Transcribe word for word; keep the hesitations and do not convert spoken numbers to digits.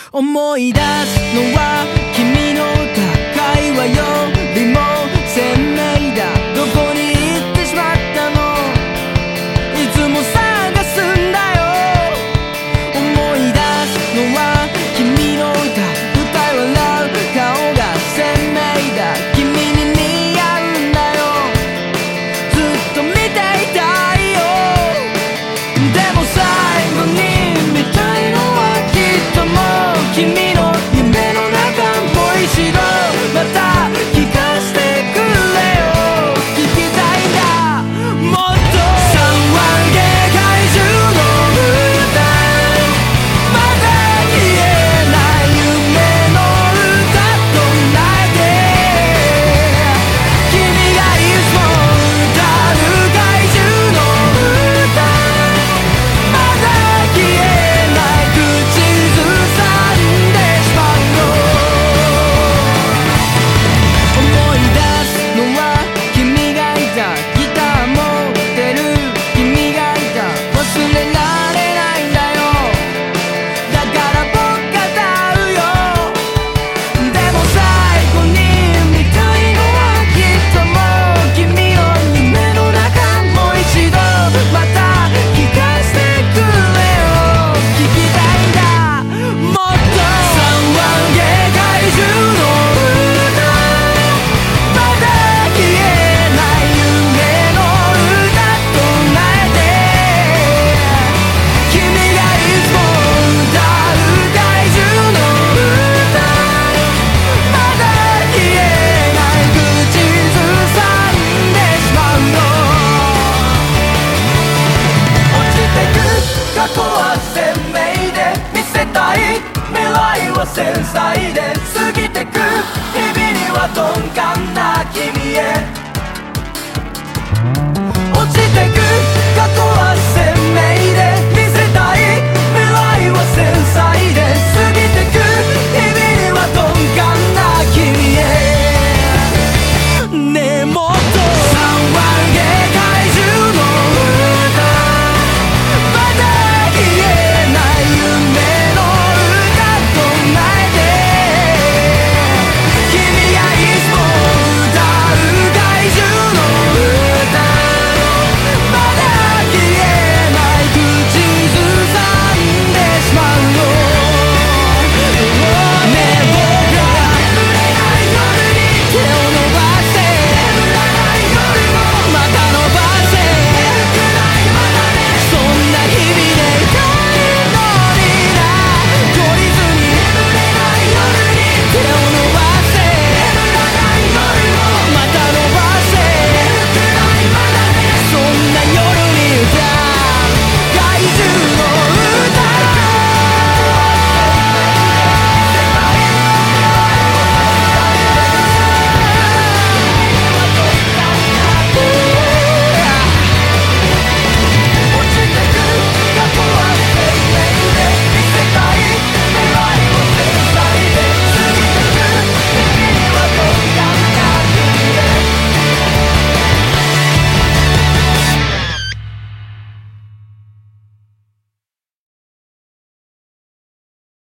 思い出すのは君の会話よりも鮮明だ。どこに行ってしまったの、いつも探すんだよ。思い出すのは君の歌、歌い笑う顔が鮮明だ。君に似合うんだよ、ずっと見ていたいよ。でも最後に見たいのはきっともう君の夢の中、もう一度また聞かせてくれよ。聞きたいんだもっと。さんわげ怪獣の歌、まだ消えない夢の歌と泣いて、君がいつも歌う怪獣の歌、まだ消えない口ずさんでしまうの。思い出すのは君がいた、ギター持ってる君がいた、忘れられないんだよ。だから僕が歌うよ。でも最後に見たいのはきっともう君の夢の中、もう一度また聞かせてくれよ。聞きたいんだもっと。さんわげ怪獣の歌、まだ消えない夢の歌と泣いて、君がいつも歌う怪獣の歌、まだ消えない口ずさんでしまうの。落ちてく過去は鮮明で見せたい未来は繊細で、過ぎてく日々には鈍感な君へ。